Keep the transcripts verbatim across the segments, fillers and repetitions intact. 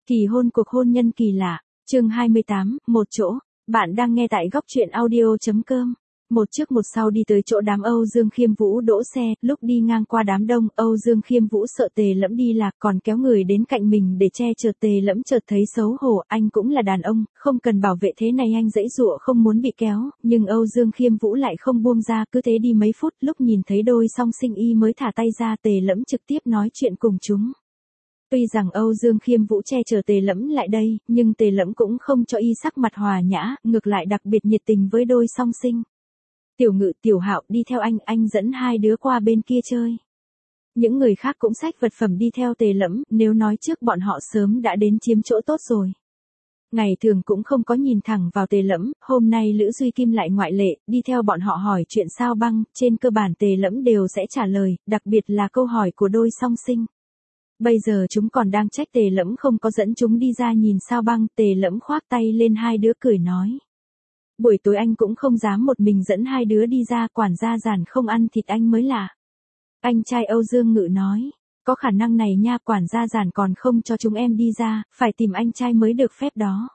Kỳ hôn cuộc hôn nhân kỳ lạ, chương hai mươi tám, một chỗ. Bạn đang nghe tại góc truyện audio.com. Một trước một sau đi tới chỗ đám Âu Dương Khiêm Vũ đỗ xe, lúc đi ngang qua đám đông, Âu Dương Khiêm Vũ sợ Tề Lẫm đi lạc còn kéo người đến cạnh mình để che chở. Tề Lẫm chợt thấy xấu hổ, anh cũng là đàn ông, không cần bảo vệ thế này, anh giãy giụa không muốn bị kéo, nhưng Âu Dương Khiêm Vũ lại không buông ra, cứ thế đi mấy phút, lúc nhìn thấy đôi song sinh y mới thả tay ra. Tề Lẫm trực tiếp nói chuyện cùng chúng. Tuy rằng Âu Dương Khiêm Vũ che chở Tề Lẫm lại đây, nhưng Tề Lẫm cũng không cho y sắc mặt hòa nhã, ngược lại đặc biệt nhiệt tình với đôi song sinh. Tiểu Ngự, Tiểu Hạo, đi theo anh, anh dẫn hai đứa qua bên kia chơi. Những người khác cũng xách vật phẩm đi theo Tề Lẫm, nếu nói trước bọn họ sớm đã đến chiếm chỗ tốt rồi. Ngày thường cũng không có nhìn thẳng vào Tề Lẫm, hôm nay Lữ Duy Kim lại ngoại lệ, đi theo bọn họ hỏi chuyện Sao Băng, trên cơ bản Tề Lẫm đều sẽ trả lời, đặc biệt là câu hỏi của đôi song sinh. Bây giờ chúng còn đang trách Tề Lẫm không có dẫn chúng đi ra nhìn Sao Băng. Tề Lẫm khoác tay lên hai đứa cười nói. Buổi tối anh cũng không dám một mình dẫn hai đứa đi ra, quản gia giản không ăn thịt anh mới lạ. Anh trai Âu Dương Ngự nói. Có khả năng này nha, quản gia giản còn không cho chúng em đi ra, phải tìm anh trai mới được phép đó.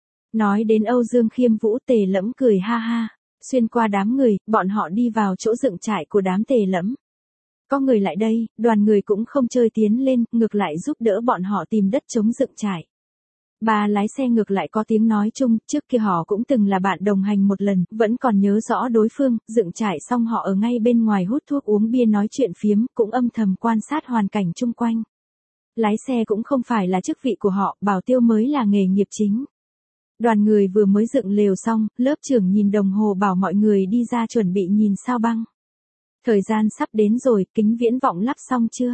Nói đến Âu Dương Khiêm Vũ, Tề Lẫm cười ha ha. Xuyên qua đám người, bọn họ đi vào chỗ dựng trại của đám Tề Lẫm. Có người lại đây, đoàn người cũng không chơi tiến lên, ngược lại giúp đỡ bọn họ tìm đất chống dựng trại. Ba lái xe ngược lại có tiếng nói chung, trước kia họ cũng từng là bạn đồng hành một lần, vẫn còn nhớ rõ đối phương. Dựng trại xong họ ở ngay bên ngoài hút thuốc uống bia nói chuyện phiếm, cũng âm thầm quan sát hoàn cảnh chung quanh. Lái xe cũng không phải là chức vị của họ, bảo tiêu mới là nghề nghiệp chính. Đoàn người vừa mới dựng lều xong, lớp trưởng nhìn đồng hồ bảo mọi người đi ra chuẩn bị nhìn Sao Băng. Thời gian sắp đến rồi, kính viễn vọng lắp xong chưa?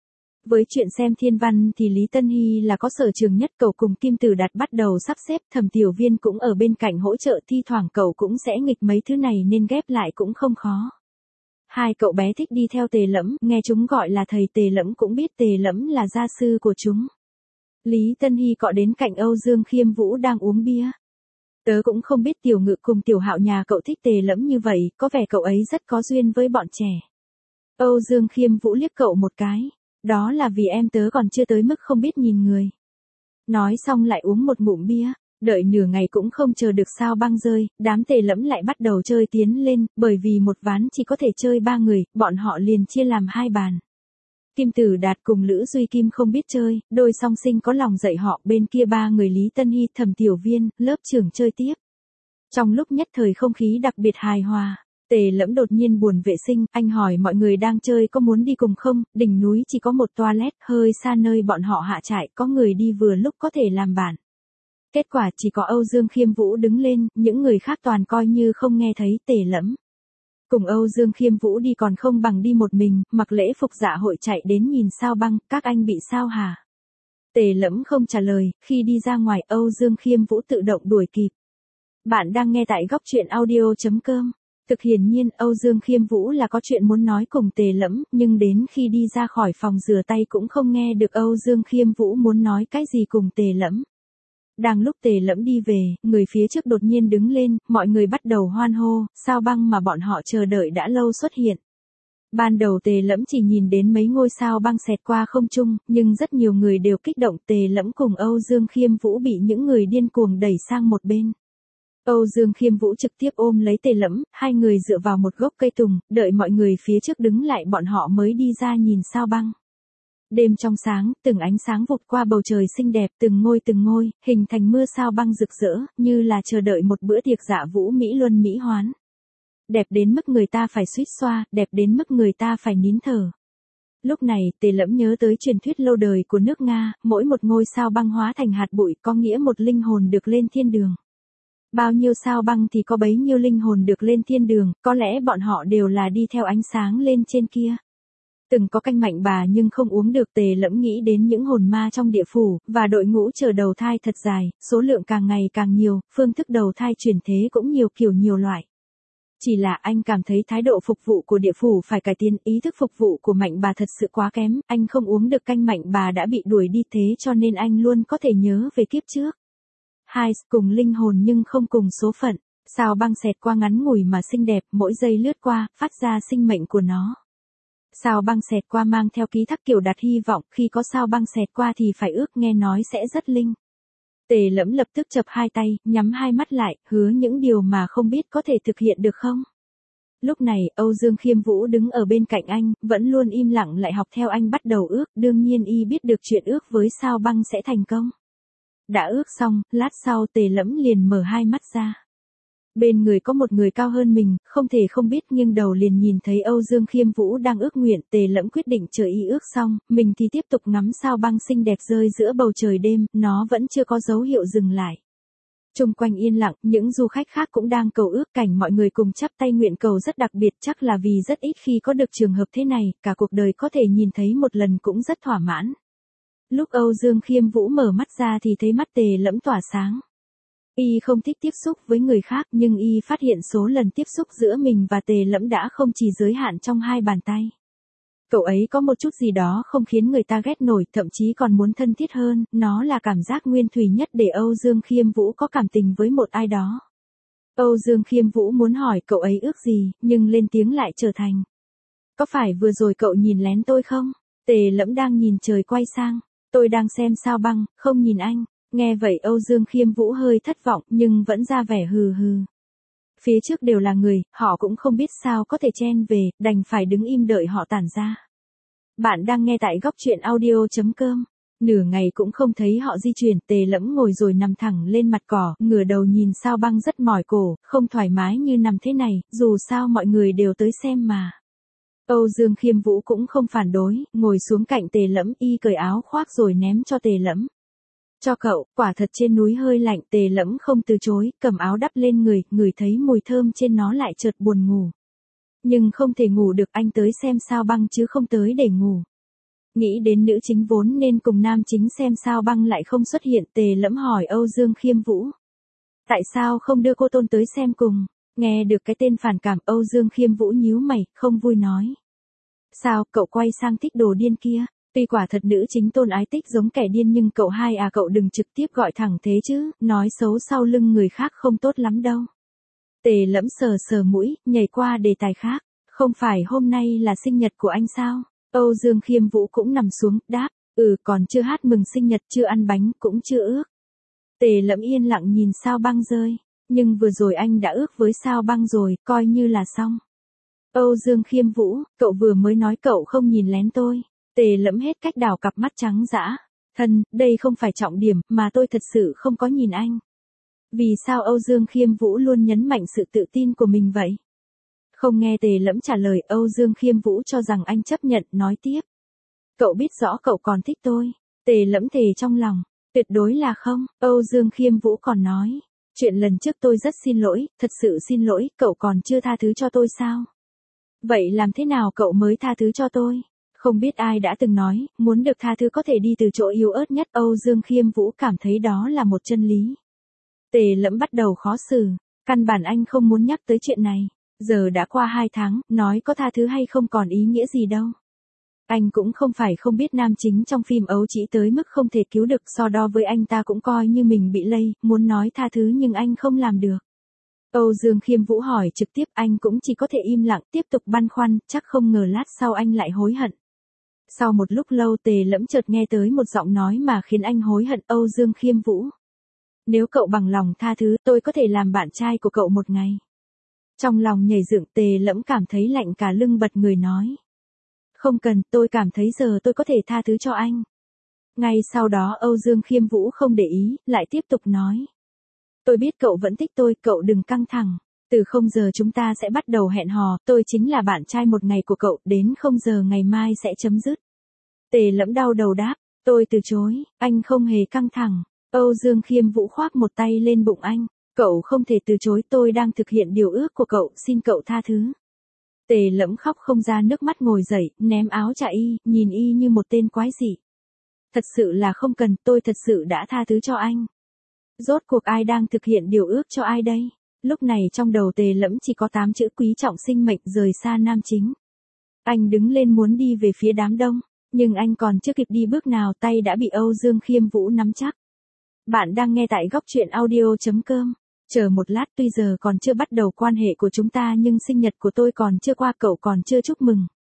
Với chuyện xem thiên văn thì Lý Tân Hy là có sở trường nhất, cậu cùng Kim Tử Đạt bắt đầu sắp xếp, Thẩm Tiểu Viên cũng ở bên cạnh hỗ trợ, thi thoảng cậu cũng sẽ nghịch mấy thứ này nên ghép lại cũng không khó. Hai cậu bé thích đi theo Tề Lẫm, nghe chúng gọi là thầy. Tề Lẫm cũng biết Tề Lẫm là gia sư của chúng. Lý Tân Hy cọ đến cạnh Âu Dương Khiêm Vũ đang uống bia. Tớ cũng không biết Tiểu Ngự cùng Tiểu Hạo nhà cậu thích Tề Lẫm như vậy, có vẻ cậu ấy rất có duyên với bọn trẻ. Âu Dương Khiêm Vũ liếc cậu một cái. Đó là vì em tớ còn chưa tới mức không biết nhìn người. Nói xong lại uống một ngụm bia. Đợi nửa ngày cũng không chờ được Sao Băng rơi, đám Tề Lẫm lại bắt đầu chơi tiến lên, bởi vì một ván chỉ có thể chơi ba người, bọn họ liền chia làm hai bàn. Kim Tử Đạt cùng Lữ Duy Kim không biết chơi, đôi song sinh có lòng dạy họ, bên kia ba người Lý Tân Hy, Thẩm Tiểu Viên, lớp trưởng chơi tiếp. Trong lúc nhất thời không khí đặc biệt hài hòa, Tề Lẫm đột nhiên buồn vệ sinh, anh hỏi mọi người đang chơi có muốn đi cùng không, đỉnh núi chỉ có một toilet, hơi xa nơi bọn họ hạ trại, có người đi vừa lúc có thể làm bạn. Kết quả chỉ có Âu Dương Khiêm Vũ đứng lên, những người khác toàn coi như không nghe thấy. Tề Lẫm cùng Âu Dương Khiêm Vũ đi còn không bằng đi một mình, mặc lễ phục dạ hội chạy đến nhìn Sao Băng, các anh bị sao hả? Tề Lẫm không trả lời, khi đi ra ngoài Âu Dương Khiêm Vũ tự động đuổi kịp. Bạn đang nghe tại góc truyện audio.com. Thực hiển nhiên Âu Dương Khiêm Vũ là có chuyện muốn nói cùng Tề Lẫm, nhưng đến khi đi ra khỏi phòng rửa tay cũng không nghe được Âu Dương Khiêm Vũ muốn nói cái gì cùng Tề Lẫm. Đang lúc Tề Lẫm đi về, người phía trước đột nhiên đứng lên, mọi người bắt đầu hoan hô, Sao Băng mà bọn họ chờ đợi đã lâu xuất hiện. Ban đầu Tề Lẫm chỉ nhìn đến mấy ngôi sao băng xẹt qua không trung, nhưng rất nhiều người đều kích động. Tề Lẫm cùng Âu Dương Khiêm Vũ bị những người điên cuồng đẩy sang một bên. Âu Dương Khiêm Vũ trực tiếp ôm lấy Tề Lẫm, hai người dựa vào một gốc cây tùng, đợi mọi người phía trước đứng lại bọn họ mới đi ra nhìn Sao Băng. Đêm trong sáng, từng ánh sáng vụt qua bầu trời xinh đẹp, từng ngôi từng ngôi, hình thành mưa sao băng rực rỡ, như là chờ đợi một bữa tiệc dạ vũ mỹ luân mỹ hoán. Đẹp đến mức người ta phải suýt xoa, đẹp đến mức người ta phải nín thở. Lúc này, Tề Lẫm nhớ tới truyền thuyết lâu đời của nước Nga, mỗi một ngôi sao băng hóa thành hạt bụi có nghĩa một linh hồn được lên thiên đường. Bao nhiêu sao băng thì có bấy nhiêu linh hồn được lên thiên đường, có lẽ bọn họ đều là đi theo ánh sáng lên trên kia. Từng có canh mạnh bà nhưng không uống được. Tề Lẫm nghĩ đến những hồn ma trong địa phủ, và đội ngũ chờ đầu thai thật dài, số lượng càng ngày càng nhiều, phương thức đầu thai chuyển thế cũng nhiều kiểu nhiều loại. Chỉ là anh cảm thấy thái độ phục vụ của địa phủ phải cải tiến, ý thức phục vụ của mạnh bà thật sự quá kém, anh không uống được canh mạnh bà đã bị đuổi đi, thế cho nên anh luôn có thể nhớ về kiếp trước. Hai, cùng linh hồn nhưng không cùng số phận, Sao Băng xẹt qua ngắn ngủi mà xinh đẹp, mỗi giây lướt qua, phát ra sinh mệnh của nó. Sao Băng xẹt qua mang theo ký thác kiểu đặt hy vọng, khi có Sao Băng xẹt qua thì phải ước nghe nói sẽ rất linh. Tề Lẫm lập tức chập hai tay, nhắm hai mắt lại, hứa những điều mà không biết có thể thực hiện được không? Lúc này, Âu Dương Khiêm Vũ đứng ở bên cạnh anh, vẫn luôn im lặng lại học theo anh bắt đầu ước, đương nhiên y biết được chuyện ước với Sao Băng sẽ thành công. Đã ước xong, lát sau Tề Lẫm liền mở hai mắt ra. Bên người có một người cao hơn mình, không thể không biết, nghiêng đầu liền nhìn thấy Âu Dương Khiêm Vũ đang ước nguyện. Tề Lẫm quyết định chờ y ước xong, mình thì tiếp tục ngắm sao băng xinh đẹp rơi giữa bầu trời đêm, nó vẫn chưa có dấu hiệu dừng lại. Chung quanh yên lặng, những du khách khác cũng đang cầu ước, cảnh mọi người cùng chắp tay nguyện cầu rất đặc biệt, chắc là vì rất ít khi có được trường hợp thế này, cả cuộc đời có thể nhìn thấy một lần cũng rất thỏa mãn. Lúc Âu Dương Khiêm Vũ mở mắt ra thì thấy mắt Tề Lẫm tỏa sáng. Y không thích tiếp xúc với người khác, nhưng y phát hiện số lần tiếp xúc giữa mình và Tề Lẫm đã không chỉ giới hạn trong hai bàn tay. Cậu ấy có một chút gì đó không khiến người ta ghét nổi, thậm chí còn muốn thân thiết hơn, nó là cảm giác nguyên thủy nhất để Âu Dương Khiêm Vũ có cảm tình với một ai đó. Âu Dương Khiêm Vũ muốn hỏi cậu ấy ước gì, nhưng lên tiếng lại trở thành: có phải vừa rồi cậu nhìn lén tôi không? Tề Lẫm đang nhìn trời quay sang: tôi đang xem sao băng, không nhìn anh. Nghe vậy Âu Dương Khiêm Vũ hơi thất vọng, nhưng vẫn ra vẻ hừ hừ. Phía trước đều là người, họ cũng không biết sao có thể chen về, đành phải đứng im đợi họ tản ra. Bạn đang nghe tại góc truyện audio chấm com. Nửa ngày cũng không thấy họ di chuyển, Tề Lẫm ngồi rồi nằm thẳng lên mặt cỏ, ngửa đầu nhìn sao băng rất mỏi cổ, không thoải mái như nằm thế này, dù sao mọi người đều tới xem mà. Âu Dương Khiêm Vũ cũng không phản đối, ngồi xuống cạnh Tề Lẫm, y cởi áo khoác rồi ném cho Tề Lẫm. Cho cậu, quả thật trên núi hơi lạnh. Tề Lẫm không từ chối, cầm áo đắp lên người, ngửi thấy mùi thơm trên nó lại chợt buồn ngủ. Nhưng không thể ngủ được, anh tới xem sao băng chứ không tới để ngủ. Nghĩ đến nữ chính vốn nên cùng nam chính xem sao băng lại không xuất hiện, Tề Lẫm hỏi Âu Dương Khiêm Vũ: tại sao không đưa cô Tôn tới xem cùng? Nghe được cái tên phản cảm, Âu Dương Khiêm Vũ nhíu mày, không vui nói: sao, cậu quay sang thích đồ điên kia? Tuy quả thật nữ chính Tôn Ái Tích giống kẻ điên, nhưng cậu hai à cậu đừng trực tiếp gọi thẳng thế chứ, nói xấu sau lưng người khác không tốt lắm đâu. Tề Lẫm sờ sờ mũi, nhảy qua đề tài khác: không phải hôm nay là sinh nhật của anh sao? Âu Dương Khiêm Vũ cũng nằm xuống, đáp: ừ, còn chưa hát mừng sinh nhật, chưa ăn bánh, cũng chưa ước. Tề Lẫm yên lặng nhìn sao băng rơi, nhưng vừa rồi anh đã ước với sao băng rồi, coi như là xong. Âu Dương Khiêm Vũ, cậu vừa mới nói cậu không nhìn lén tôi. Tề Lẫm hết cách đảo cặp mắt trắng dã. Thân, đây không phải trọng điểm, mà tôi thật sự không có nhìn anh. Vì sao Âu Dương Khiêm Vũ luôn nhấn mạnh sự tự tin của mình vậy? Không nghe Tề Lẫm trả lời, Âu Dương Khiêm Vũ cho rằng anh chấp nhận, nói tiếp: cậu biết rõ cậu còn thích tôi. Tề Lẫm thề trong lòng: tuyệt đối là không. Âu Dương Khiêm Vũ còn nói: chuyện lần trước tôi rất xin lỗi, thật sự xin lỗi, cậu còn chưa tha thứ cho tôi sao? Vậy làm thế nào cậu mới tha thứ cho tôi? Không biết ai đã từng nói, muốn được tha thứ có thể đi từ chỗ yếu ớt nhất. Âu Dương Khiêm Vũ cảm thấy đó là một chân lý. Tề Lẫm bắt đầu khó xử. Căn bản anh không muốn nhắc tới chuyện này. Giờ đã qua hai tháng, nói có tha thứ hay không còn ý nghĩa gì đâu. Anh cũng không phải không biết nam chính trong phim ấu trĩ tới mức không thể cứu được, so đo với anh ta cũng coi như mình bị lây, muốn nói tha thứ nhưng anh không làm được. Âu Dương Khiêm Vũ hỏi trực tiếp, anh cũng chỉ có thể im lặng, tiếp tục băn khoăn, chắc không ngờ lát sau anh lại hối hận. Sau một lúc lâu Tề Lẫm chợt nghe tới một giọng nói mà khiến anh hối hận. Âu Dương Khiêm Vũ, nếu cậu bằng lòng tha thứ, tôi có thể làm bạn trai của cậu một ngày. Trong lòng nhảy dựng, Tề Lẫm cảm thấy lạnh cả lưng, bật người nói: không cần, tôi cảm thấy giờ tôi có thể tha thứ cho anh. Ngay sau đó Âu Dương Khiêm Vũ không để ý, lại tiếp tục nói: tôi biết cậu vẫn thích tôi, cậu đừng căng thẳng. Từ không giờ chúng ta sẽ bắt đầu hẹn hò, tôi chính là bạn trai một ngày của cậu, đến không giờ ngày mai sẽ chấm dứt. Tề Lẫm đau đầu đáp: tôi từ chối, anh không hề căng thẳng. Âu Dương Khiêm Vũ khoác một tay lên bụng anh: cậu không thể từ chối, tôi đang thực hiện điều ước của cậu, xin cậu tha thứ. Tề Lẫm khóc không ra nước mắt, ngồi dậy, ném áo trả y, nhìn y như một tên quái dị. Thật sự là không cần, tôi thật sự đã tha thứ cho anh. Rốt cuộc ai đang thực hiện điều ước cho ai đây? Lúc này trong đầu Tề Lẫm chỉ có tám chữ quý trọng sinh mệnh, rời xa nam chính. Anh đứng lên muốn đi về phía đám đông, nhưng anh còn chưa kịp đi bước nào, tay đã bị Âu Dương Khiêm Vũ nắm chắc. Bạn đang nghe tại góc truyện audio chấm com. Chờ một lát, tuy giờ còn chưa bắt đầu quan hệ của chúng ta nhưng sinh nhật của tôi còn chưa qua, cậu còn chưa chúc mừng.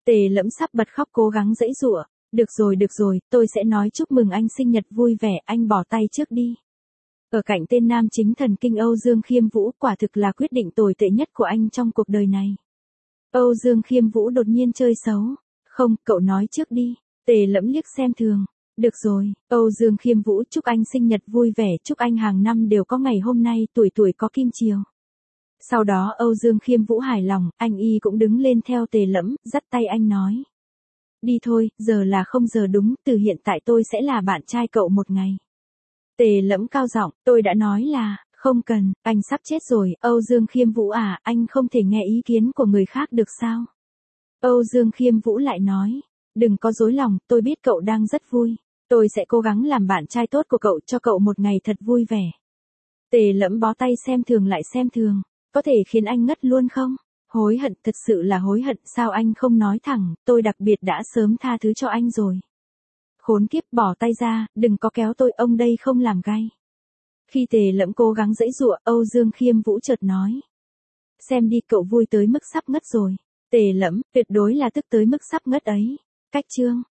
Tề Lẫm sắp bật khóc cố gắng giãy giụa, được rồi được rồi, tôi sẽ nói chúc mừng anh sinh nhật vui vẻ, anh bỏ tay trước đi. Ở cạnh tên nam chính thần kinh Âu Dương Khiêm Vũ, quả thực là quyết định tồi tệ nhất của anh trong cuộc đời này. Âu Dương Khiêm Vũ đột nhiên chơi xấu. Không, cậu nói trước đi. Tề Lẫm liếc xem thường. Được rồi, Âu Dương Khiêm Vũ chúc anh sinh nhật vui vẻ, chúc anh hàng năm đều có ngày hôm nay, tuổi tuổi có kim chiều. Sau đó Âu Dương Khiêm Vũ hài lòng, anh y cũng đứng lên theo Tề Lẫm, dắt tay anh nói. Đi thôi, giờ là không giờ đúng, từ hiện tại tôi sẽ là bạn trai cậu một ngày. Tề Lẫm cao giọng, tôi đã nói là, không cần, anh sắp chết rồi, Âu Dương Khiêm Vũ à, anh không thể nghe ý kiến của người khác được sao? Âu Dương Khiêm Vũ lại nói, đừng có dối lòng, tôi biết cậu đang rất vui. Tôi sẽ cố gắng làm bạn trai tốt của cậu cho cậu một ngày thật vui vẻ. Tề Lẫm bó tay xem thường lại xem thường, có thể khiến anh ngất luôn không? Hối hận, thật sự là hối hận, sao anh không nói thẳng, tôi đặc biệt đã sớm tha thứ cho anh rồi. Khốn kiếp, bỏ tay ra, đừng có kéo tôi, ông đây không làm gay. Khi Tề Lẫm cố gắng giãy giụa, Âu Dương Khiêm Vũ chợt nói. Xem đi, cậu vui tới mức sắp ngất rồi. Tề Lẫm, tuyệt đối là tức tới mức sắp ngất ấy. Cách chương